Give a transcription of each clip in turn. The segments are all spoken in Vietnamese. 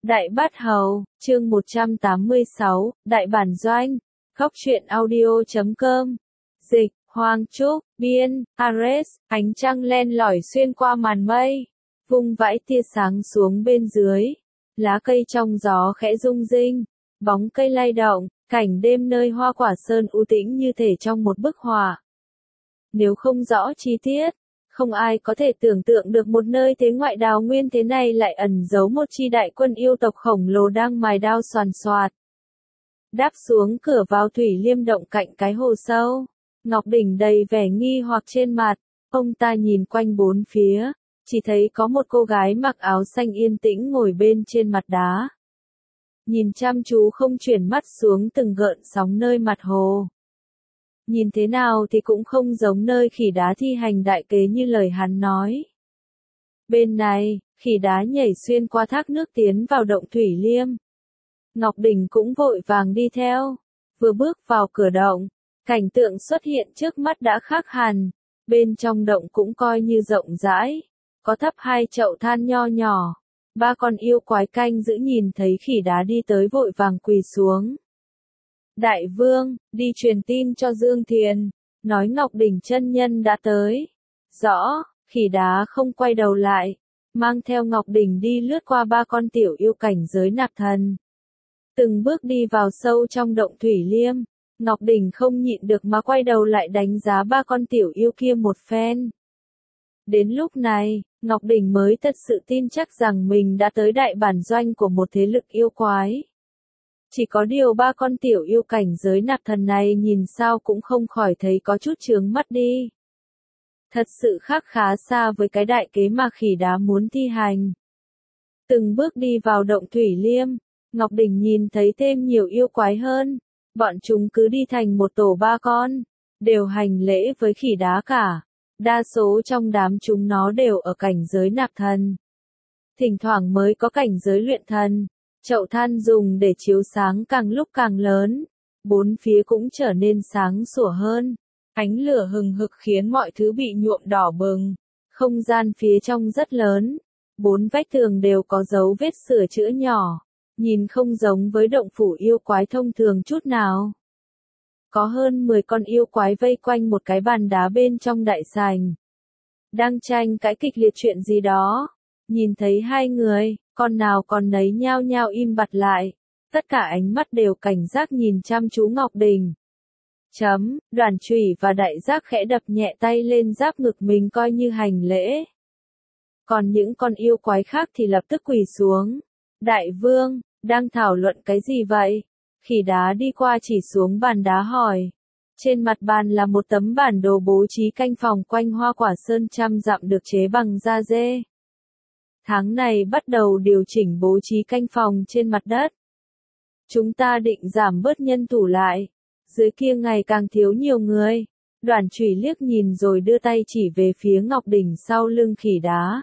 Đại Bát Hầu, chương 186, Đại Bản Doanh, Góc truyện audio.com. Dịch, Hoàng Trúc, biên, Ares, ánh trăng len lỏi xuyên qua màn mây, vung vãi tia sáng xuống bên dưới. Lá cây trong gió khẽ rung rinh, bóng cây lay động, cảnh đêm nơi hoa quả sơn u tĩnh như thể trong một bức họa. Nếu không rõ chi tiết, không ai có thể tưởng tượng được một nơi thế ngoại đào nguyên thế này lại ẩn giấu một chi đại quân yêu tộc khổng lồ đang mài đao soàn soạt. Đáp xuống cửa vào thủy liêm động cạnh cái hồ sâu, Ngọc Đỉnh đầy vẻ nghi hoặc trên mặt, ông ta nhìn quanh bốn phía, chỉ thấy có một cô gái mặc áo xanh yên tĩnh ngồi bên trên mặt đá. Nhìn chăm chú không chuyển mắt xuống từng gợn sóng nơi mặt hồ. Nhìn thế nào thì cũng không giống nơi khỉ đá thi hành đại kế như lời hắn nói. Bên này, khỉ đá nhảy xuyên qua thác nước tiến vào động thủy liêm. Ngọc Đỉnh cũng vội vàng đi theo. Vừa bước vào cửa động, cảnh tượng xuất hiện trước mắt đã khác hẳn. Bên trong động cũng coi như rộng rãi. Có thắp hai chậu than nho nhỏ. Ba con yêu quái canh giữ nhìn thấy khỉ đá đi tới vội vàng quỳ xuống. Đại vương, đi truyền tin cho Dương Thiền, nói Ngọc Đỉnh chân nhân đã tới. Rõ, khỉ đá không quay đầu lại, mang theo Ngọc Đỉnh đi lướt qua ba con tiểu yêu cảnh giới nạp thần. Từng bước đi vào sâu trong động thủy liêm, Ngọc Đỉnh không nhịn được mà quay đầu lại đánh giá ba con tiểu yêu kia một phen. Đến lúc này, Ngọc Đỉnh mới thật sự tin chắc rằng mình đã tới đại bản doanh của một thế lực yêu quái. Chỉ có điều ba con tiểu yêu cảnh giới nạp thần này nhìn sao cũng không khỏi thấy có chút chướng mắt đi. Thật sự khác khá xa với cái đại kế mà khỉ đá muốn thi hành. Từng bước đi vào động thủy liêm, Ngọc Đỉnh nhìn thấy thêm nhiều yêu quái hơn. Bọn chúng cứ đi thành một tổ ba con, đều hành lễ với khỉ đá cả. Đa số trong đám chúng nó đều ở cảnh giới nạp thần. Thỉnh thoảng mới có cảnh giới luyện thần. Chậu than dùng để chiếu sáng càng lúc càng lớn, bốn phía cũng trở nên sáng sủa hơn. Ánh lửa hừng hực khiến mọi thứ bị nhuộm đỏ bừng. Không gian phía trong rất lớn, bốn vách tường đều có dấu vết sửa chữa nhỏ, nhìn không giống với động phủ yêu quái thông thường chút nào. Có hơn 10 con yêu quái vây quanh một cái bàn đá bên trong đại sảnh, đang tranh cãi kịch liệt chuyện gì đó. Nhìn thấy hai người, con nào con nấy nhao nhao im bặt lại. Tất cả ánh mắt đều cảnh giác nhìn chăm chú Ngọc Đỉnh. Đoàn chủy và đại giác khẽ đập nhẹ tay lên giáp ngực mình coi như hành lễ. Còn những con yêu quái khác thì lập tức quỳ xuống. Đại vương, đang thảo luận cái gì vậy? Khỉ đá đi qua chỉ xuống bàn đá hỏi. Trên mặt bàn là một tấm bản đồ bố trí canh phòng quanh hoa quả sơn 100 dặm được chế bằng da dê. Tháng này bắt đầu điều chỉnh bố trí canh phòng trên mặt đất. Chúng ta định giảm bớt nhân thủ lại. Dưới kia ngày càng thiếu nhiều người. Đoàn chủy liếc nhìn rồi đưa tay chỉ về phía Ngọc Đỉnh sau lưng khỉ đá.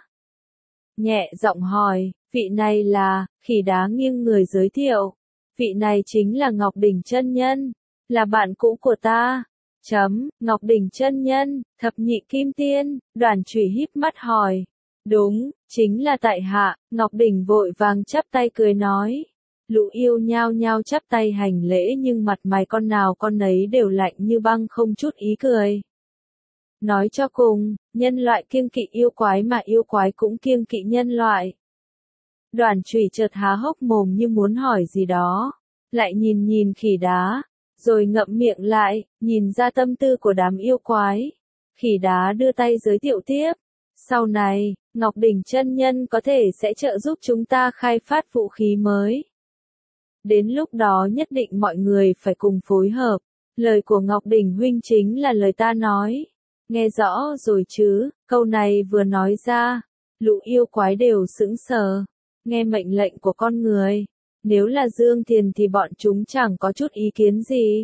Nhẹ giọng hỏi, vị này là, khỉ đá nghiêng người giới thiệu. Vị này chính là Ngọc Đỉnh chân nhân, là bạn cũ của ta. Ngọc Đỉnh chân nhân, thập nhị kim tiên, đoàn chủy híp mắt hỏi. Đúng, chính là tại hạ. Ngọc Đỉnh vội vàng chắp tay cười nói. Lũ yêu nhao nhao chắp tay hành lễ nhưng mặt mày con nào con nấy đều lạnh như băng không chút ý cười. Nói cho cùng, nhân loại kiêng kỵ yêu quái mà yêu quái cũng kiêng kỵ nhân loại. Đoàn chủy chợt há hốc mồm như muốn hỏi gì đó, lại nhìn khỉ đá, rồi ngậm miệng lại, nhìn ra tâm tư của đám yêu quái. Khỉ đá đưa tay giới thiệu tiếp. Sau này, Ngọc Đỉnh chân nhân có thể sẽ trợ giúp chúng ta khai phát vũ khí mới. Đến lúc đó nhất định mọi người phải cùng phối hợp. Lời của Ngọc Đỉnh huynh chính là lời ta nói. Nghe rõ rồi chứ? Câu này vừa nói ra, lũ yêu quái đều sững sờ. Nghe mệnh lệnh của con người. Nếu là Dương Thiền thì bọn chúng chẳng có chút ý kiến gì.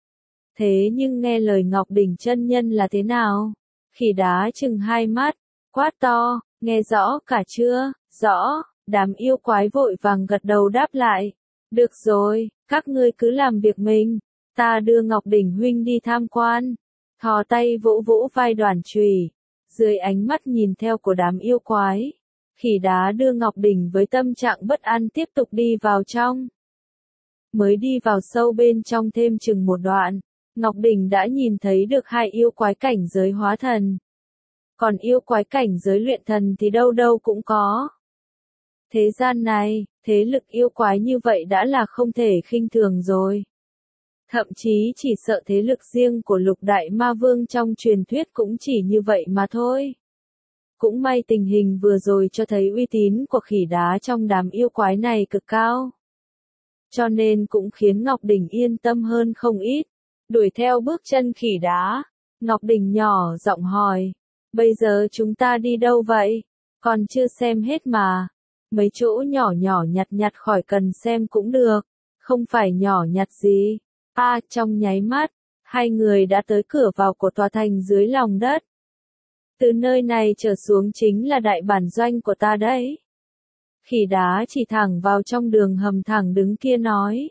Thế nhưng nghe lời Ngọc Đỉnh chân nhân là thế nào? Khỉ đá chừng hai mắt, quát to, nghe rõ cả chưa? Rõ, đám yêu quái vội vàng gật đầu đáp lại. Được rồi, các ngươi cứ làm việc mình, ta đưa Ngọc Đỉnh huynh đi tham quan. Thò tay vỗ vỗ vai đoàn chủy, dưới ánh mắt nhìn theo của đám yêu quái. Khỉ đá đưa Ngọc Đình với tâm trạng bất an tiếp tục đi vào trong. Mới đi vào sâu bên trong thêm chừng một đoạn, Ngọc Đình đã nhìn thấy được hai yêu quái cảnh giới hóa thần. Còn yêu quái cảnh giới luyện thần thì đâu đâu cũng có. Thế gian này, thế lực yêu quái như vậy đã là không thể khinh thường rồi. Thậm chí chỉ sợ thế lực riêng của Lục Đại Ma Vương trong truyền thuyết cũng chỉ như vậy mà thôi. Cũng may tình hình vừa rồi cho thấy uy tín của khỉ đá trong đám yêu quái này cực cao. Cho nên cũng khiến Ngọc Đình yên tâm hơn không ít. Đuổi theo bước chân khỉ đá, Ngọc Đình nhỏ giọng hỏi. Bây giờ chúng ta đi đâu vậy? Còn chưa xem hết mà. Mấy chỗ nhỏ nhỏ nhặt nhặt khỏi cần xem cũng được. Không phải nhỏ nhặt gì. Trong nháy mắt, hai người đã tới cửa vào của tòa thành dưới lòng đất. Từ nơi này trở xuống chính là đại bản doanh của ta đấy. Khỉ đá chỉ thẳng vào trong đường hầm thẳng đứng kia nói.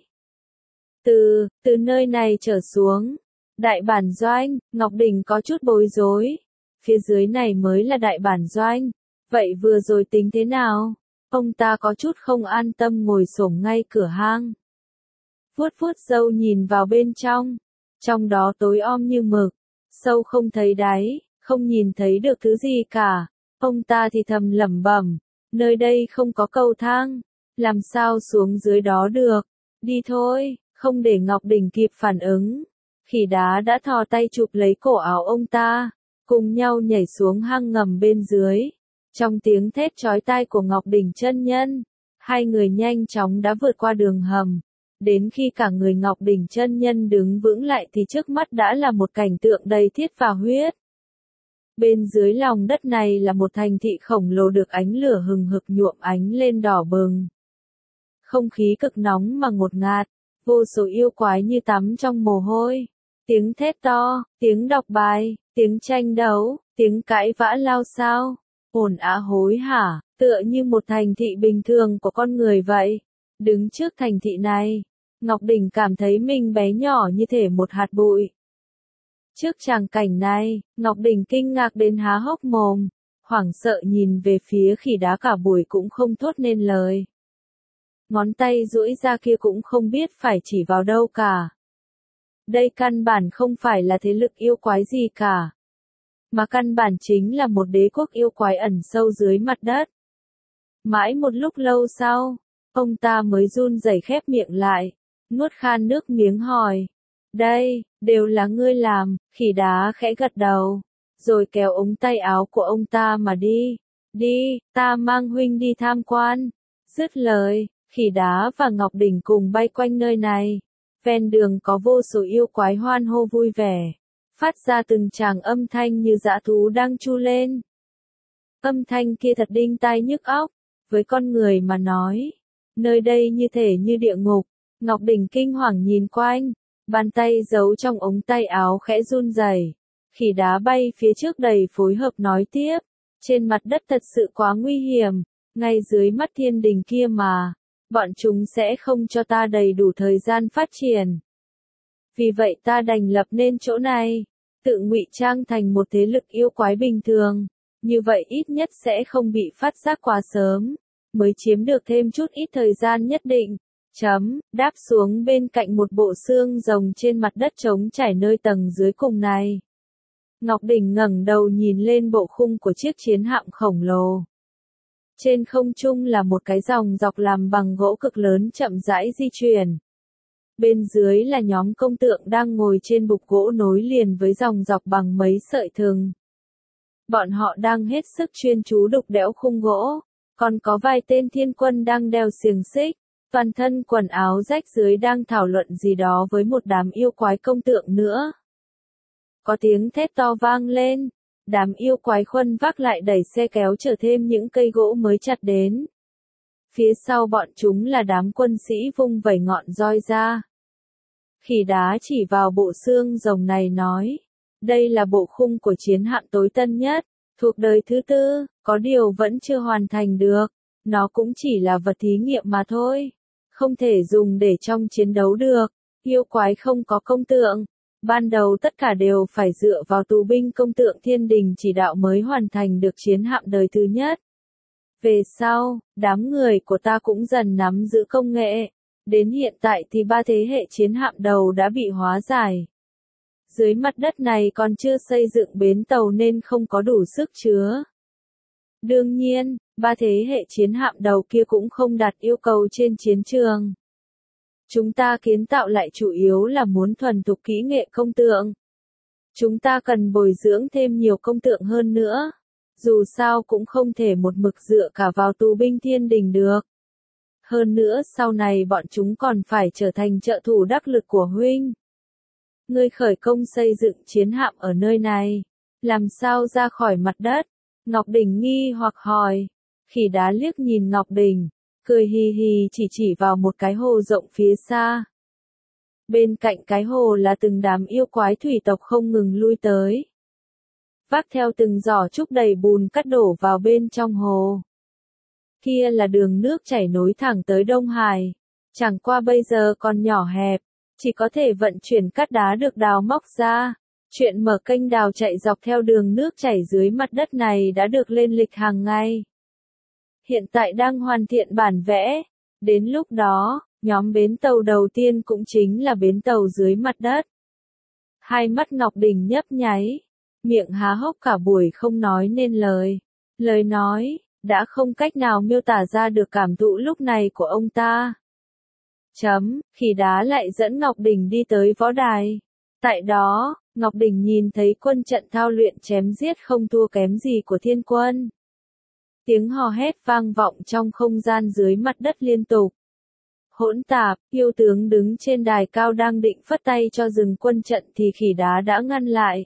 Từ nơi này trở xuống, đại bản doanh, Ngọc Đình có chút bối rối. Phía dưới này mới là đại bản doanh, vậy vừa rồi tính thế nào? Ông ta có chút không an tâm ngồi xổm ngay cửa hang. Vuốt vuốt râu nhìn vào bên trong đó tối om như mực, sâu không thấy đáy, không nhìn thấy được thứ gì cả. Ông ta thì thầm lẩm bẩm, nơi đây không có cầu thang, làm sao xuống dưới đó được, đi thôi, không để Ngọc Đình kịp phản ứng. Khỉ đá đã thò tay chụp lấy cổ áo ông ta, cùng nhau nhảy xuống hang ngầm bên dưới. Trong tiếng thét chói tai của Ngọc Đình chân nhân, hai người nhanh chóng đã vượt qua đường hầm. Đến khi cả người Ngọc Đình chân nhân đứng vững lại thì trước mắt đã là một cảnh tượng đầy thiết và huyết. Bên dưới lòng đất này là một thành thị khổng lồ được ánh lửa hừng hực nhuộm ánh lên đỏ bừng. Không khí cực nóng mà ngột ngạt, vô số yêu quái như tắm trong mồ hôi. Tiếng thét to, tiếng đọc bài, tiếng tranh đấu, tiếng cãi vã lao xao, ồn ào hối hả, tựa như một thành thị bình thường của con người vậy. Đứng trước thành thị này, Ngọc Đình cảm thấy mình bé nhỏ như thể một hạt bụi. Trước tràng cảnh này, Ngọc Đình kinh ngạc đến há hốc mồm, hoảng sợ nhìn về phía khỉ đá cả buổi cũng không thốt nên lời. Ngón tay duỗi ra kia cũng không biết phải chỉ vào đâu cả. Đây căn bản không phải là thế lực yêu quái gì cả, mà căn bản chính là một đế quốc yêu quái ẩn sâu dưới mặt đất. Mãi một lúc lâu sau, ông ta mới run rẩy khép miệng lại, nuốt khan nước miếng hỏi. Đây, đều là ngươi làm, khỉ đá khẽ gật đầu, rồi kéo ống tay áo của ông ta mà đi. Đi, ta mang huynh đi tham quan. Dứt lời, khỉ đá và Ngọc Đình cùng bay quanh nơi này. Ven đường có vô số yêu quái hoan hô vui vẻ, phát ra từng tràng âm thanh như dã thú đang chu lên. Âm thanh kia thật đinh tai nhức óc, với con người mà nói. Nơi đây như thể như địa ngục. Ngọc Đình kinh hoàng nhìn quanh, bàn tay giấu trong ống tay áo khẽ run rẩy. Khỉ đá bay phía trước đầy phối hợp nói tiếp. Trên mặt đất thật sự quá nguy hiểm, ngay dưới mắt thiên đình kia mà. Bọn chúng sẽ không cho ta đầy đủ thời gian phát triển. Vì vậy ta đành lập nên chỗ này, tự ngụy trang thành một thế lực yêu quái bình thường. Như vậy ít nhất sẽ không bị phát giác quá sớm, mới chiếm được thêm chút ít thời gian nhất định. Đáp xuống bên cạnh một bộ xương rồng trên mặt đất trống trải nơi tầng dưới cùng này. Ngọc Đình ngẩng đầu nhìn lên bộ khung của chiếc chiến hạm khổng lồ. Trên không trung là một cái dòng dọc làm bằng gỗ cực lớn chậm rãi di chuyển. Bên dưới là nhóm công tượng đang ngồi trên bục gỗ nối liền với dòng dọc bằng mấy sợi thừng. Bọn họ đang hết sức chuyên chú đục đẽo khung gỗ, còn có vài tên thiên quân đang đeo xiềng xích, toàn thân quần áo rách rưới đang thảo luận gì đó với một đám yêu quái công tượng nữa. Có tiếng thét to vang lên, đám yêu quái khuân vác lại đẩy xe kéo chở thêm những cây gỗ mới chặt đến. Phía sau bọn chúng là đám quân sĩ vung vẩy ngọn roi ra. Khỉ đá chỉ vào bộ xương rồng này nói, đây là bộ khung của chiến hạm tối tân nhất, thuộc đời thứ 4, có điều vẫn chưa hoàn thành được, nó cũng chỉ là vật thí nghiệm mà thôi, không thể dùng để trong chiến đấu được, yêu quái không có công tượng, ban đầu tất cả đều phải dựa vào tù binh công tượng thiên đình chỉ đạo mới hoàn thành được chiến hạm đời thứ nhất. Về sau, đám người của ta cũng dần nắm giữ công nghệ. Đến hiện tại thì 3 thế hệ chiến hạm đầu đã bị hóa giải. Dưới mặt đất này còn chưa xây dựng bến tàu nên không có đủ sức chứa. Đương nhiên, 3 thế hệ chiến hạm đầu kia cũng không đạt yêu cầu trên chiến trường. Chúng ta kiến tạo lại chủ yếu là muốn thuần thục kỹ nghệ công tượng. Chúng ta cần bồi dưỡng thêm nhiều công tượng hơn nữa. Dù sao cũng không thể một mực dựa cả vào tù binh thiên đình được. Hơn nữa sau này bọn chúng còn phải trở thành trợ thủ đắc lực của huynh. Ngươi khởi công xây dựng chiến hạm ở nơi này. Làm sao ra khỏi mặt đất? Ngọc Đình nghi hoặc hỏi. Khỉ đá liếc nhìn Ngọc Đình, cười hì hì chỉ vào một cái hồ rộng phía xa. Bên cạnh cái hồ là từng đám yêu quái thủy tộc không ngừng lui tới. Vác theo từng giỏ trúc đầy bùn cát đổ vào bên trong hồ. Kia là đường nước chảy nối thẳng tới Đông Hải. Chẳng qua bây giờ còn nhỏ hẹp, chỉ có thể vận chuyển cát đá được đào móc ra. Chuyện mở kênh đào chạy dọc theo đường nước chảy dưới mặt đất này đã được lên lịch hàng ngày. Hiện tại đang hoàn thiện bản vẽ. Đến lúc đó, nhóm bến tàu đầu tiên cũng chính là bến tàu dưới mặt đất. Hai mắt Ngọc Đình nhấp nháy, miệng há hốc cả buổi không nói nên lời. Lời nói, đã không cách nào miêu tả ra được cảm thụ lúc này của ông ta. Khỉ đá lại dẫn Ngọc Đình đi tới võ đài. Tại đó, Ngọc Đình nhìn thấy quân trận thao luyện chém giết không thua kém gì của thiên quân. Tiếng hò hét vang vọng trong không gian dưới mặt đất liên tục. Hỗn tạp, yêu tướng đứng trên đài cao đang định phất tay cho dừng quân trận thì khỉ đá đã ngăn lại.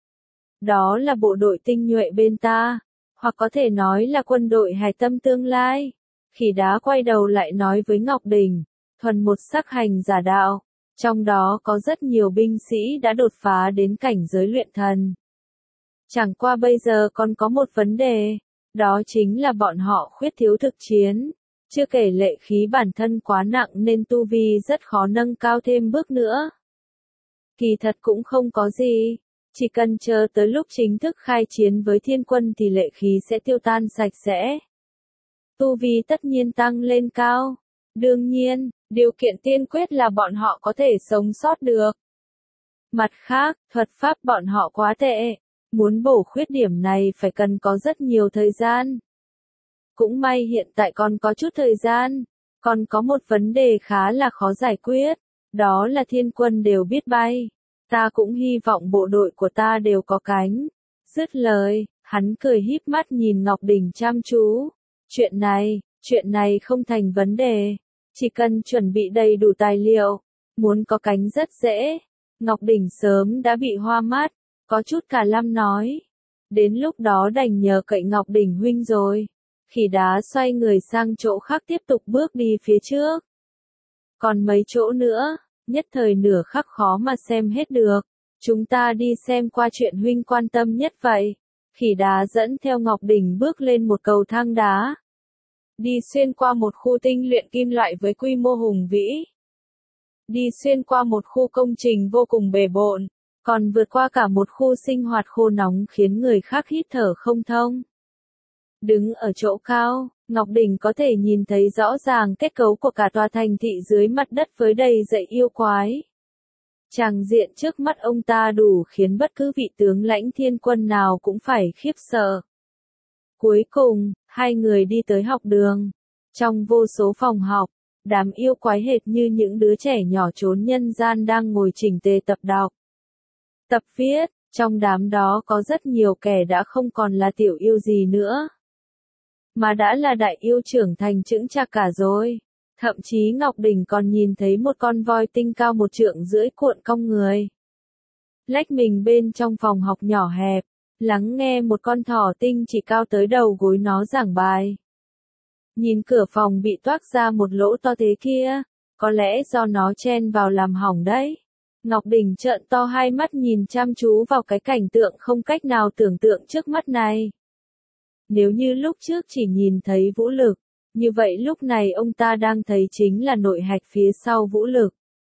Đó là bộ đội tinh nhuệ bên ta, hoặc có thể nói là quân đội hải tâm tương lai. Khỉ đá quay đầu lại nói với Ngọc Đình, thuần một sắc hành giả đạo, trong đó có rất nhiều binh sĩ đã đột phá đến cảnh giới luyện thần. Chẳng qua bây giờ còn có một vấn đề, đó chính là bọn họ khuyết thiếu thực chiến. Chưa kể lệ khí bản thân quá nặng nên tu vi rất khó nâng cao thêm bước nữa. Kỳ thật cũng không có gì, chỉ cần chờ tới lúc chính thức khai chiến với thiên quân thì lệ khí sẽ tiêu tan sạch sẽ. Tu vi tất nhiên tăng lên cao. Đương nhiên, điều kiện tiên quyết là bọn họ có thể sống sót được. Mặt khác, thuật pháp bọn họ quá tệ. Muốn bổ khuyết điểm này phải cần có rất nhiều thời gian. Cũng may hiện tại còn có chút thời gian. Còn có một vấn đề khá là khó giải quyết. Đó là thiên quân đều biết bay. Ta cũng hy vọng bộ đội của ta đều có cánh. Dứt lời, hắn cười híp mắt nhìn Ngọc Đình chăm chú. Chuyện này không thành vấn đề. Chỉ cần chuẩn bị đầy đủ tài liệu. Muốn có cánh rất dễ. Ngọc Đình sớm đã bị hoa mắt. Có chút cả lăm nói. Đến lúc đó đành nhờ cậy Ngọc Đình huynh rồi. Khỉ đá xoay người sang chỗ khác tiếp tục bước đi phía trước. Còn mấy chỗ nữa, nhất thời nửa khắc khó mà xem hết được. Chúng ta đi xem qua chuyện huynh quan tâm nhất vậy. Khỉ đá dẫn theo Ngọc Đình bước lên một cầu thang đá. Đi xuyên qua một khu tinh luyện kim loại với quy mô hùng vĩ. Đi xuyên qua một khu công trình vô cùng bề bộn. Còn vượt qua cả một khu sinh hoạt khô nóng khiến người khác hít thở không thông. Đứng ở chỗ cao, Ngọc Đình có thể nhìn thấy rõ ràng kết cấu của cả tòa thành thị dưới mặt đất với đầy dãy yêu quái. Tràng diện trước mắt ông ta đủ khiến bất cứ vị tướng lãnh thiên quân nào cũng phải khiếp sợ. Cuối cùng, hai người đi tới học đường. Trong vô số phòng học, đám yêu quái hệt như những đứa trẻ nhỏ trốn nhân gian đang ngồi chỉnh tề tập đọc. Tập viết, trong đám đó có rất nhiều kẻ đã không còn là tiểu yêu gì nữa. Mà đã là đại yêu trưởng thành chững chạc cả rồi. Thậm chí Ngọc Đình còn nhìn thấy một con voi tinh cao 1,5 trượng cuộn cong người. Lách mình bên trong phòng học nhỏ hẹp, lắng nghe một con thỏ tinh chỉ cao tới đầu gối nó giảng bài. Nhìn cửa phòng bị toác ra một lỗ to thế kia, có lẽ do nó chen vào làm hỏng đấy. Ngọc Đình trợn to hai mắt nhìn chăm chú vào cái cảnh tượng không cách nào tưởng tượng trước mắt này. Nếu như lúc trước chỉ nhìn thấy vũ lực, như vậy lúc này ông ta đang thấy chính là nội hạch phía sau vũ lực.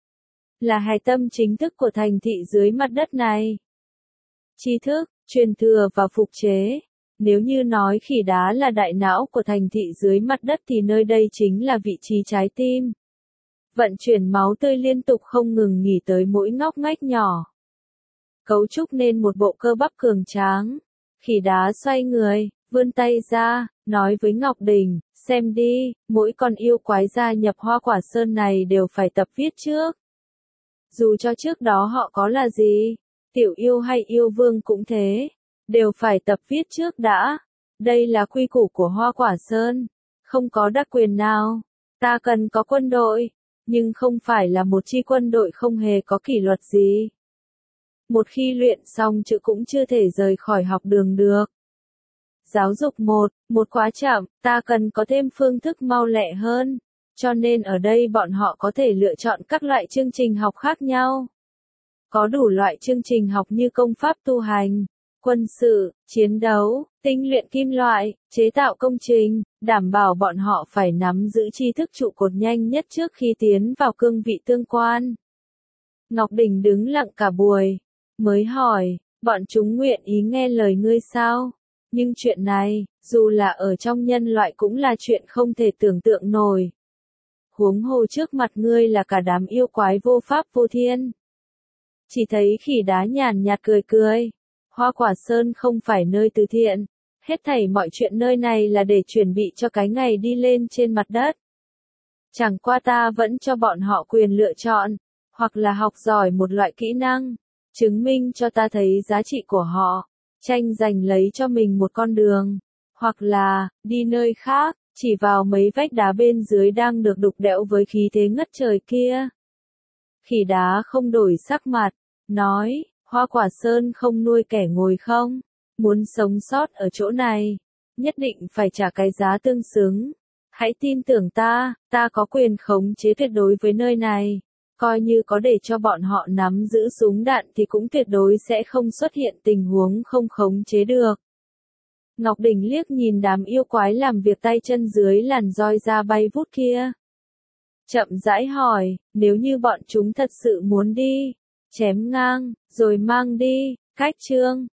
Là hài tâm chính thức của thành thị dưới mặt đất này. Tri thức, truyền thừa và phục chế. Nếu như nói khỉ đá là đại não của thành thị dưới mặt đất thì nơi đây chính là vị trí trái tim. Vận chuyển máu tươi liên tục không ngừng nghỉ tới mỗi ngóc ngách nhỏ. Cấu trúc nên một bộ cơ bắp cường tráng. Khỉ đá xoay người, vươn tay ra, nói với Ngọc Đình, xem đi, mỗi con yêu quái gia nhập Hoa Quả Sơn này đều phải tập viết trước. Dù cho trước đó họ có là gì, tiểu yêu hay yêu vương cũng thế, đều phải tập viết trước đã. Đây là quy củ của Hoa Quả Sơn, không có đặc quyền nào. Ta cần có quân đội, nhưng không phải là một chi quân đội không hề có kỷ luật gì. Một khi luyện xong chữ cũng chưa thể rời khỏi học đường được. Giáo dục một quá chậm, ta cần có thêm phương thức mau lẹ hơn. Cho nên ở đây bọn họ có thể lựa chọn các loại chương trình học khác nhau. Có đủ loại chương trình học như công pháp tu hành, quân sự, chiến đấu, tinh luyện kim loại, chế tạo công trình, đảm bảo bọn họ phải nắm giữ tri thức trụ cột nhanh nhất trước khi tiến vào cương vị tương quan. Ngọc Đình đứng lặng cả buổi, mới hỏi, bọn chúng nguyện ý nghe lời ngươi sao? Nhưng chuyện này, dù là ở trong nhân loại cũng là chuyện không thể tưởng tượng nổi. Huống hồ trước mặt ngươi là cả đám yêu quái vô pháp vô thiên. Chỉ thấy khỉ đá nhàn nhạt cười cười. Hoa Quả Sơn không phải nơi từ thiện. Hết thảy mọi chuyện nơi này là để chuẩn bị cho cái ngày đi lên trên mặt đất. Chẳng qua ta vẫn cho bọn họ quyền lựa chọn, hoặc là học giỏi một loại kỹ năng, chứng minh cho ta thấy giá trị của họ, tranh giành lấy cho mình một con đường, hoặc là, đi nơi khác, chỉ vào mấy vách đá bên dưới đang được đục đẽo với khí thế ngất trời kia. Khỉ đá không đổi sắc mặt, nói, Hoa Quả Sơn không nuôi kẻ ngồi không, muốn sống sót ở chỗ này, nhất định phải trả cái giá tương xứng. Hãy tin tưởng ta có quyền khống chế tuyệt đối với nơi này. Coi như có để cho bọn họ nắm giữ súng đạn thì cũng tuyệt đối sẽ không xuất hiện tình huống không khống chế được. Ngọc Đình liếc nhìn đám yêu quái làm việc tay chân dưới làn roi ra bay vút kia. Chậm rãi hỏi, nếu như bọn chúng thật sự muốn đi, chém ngang, rồi mang đi, cách chương.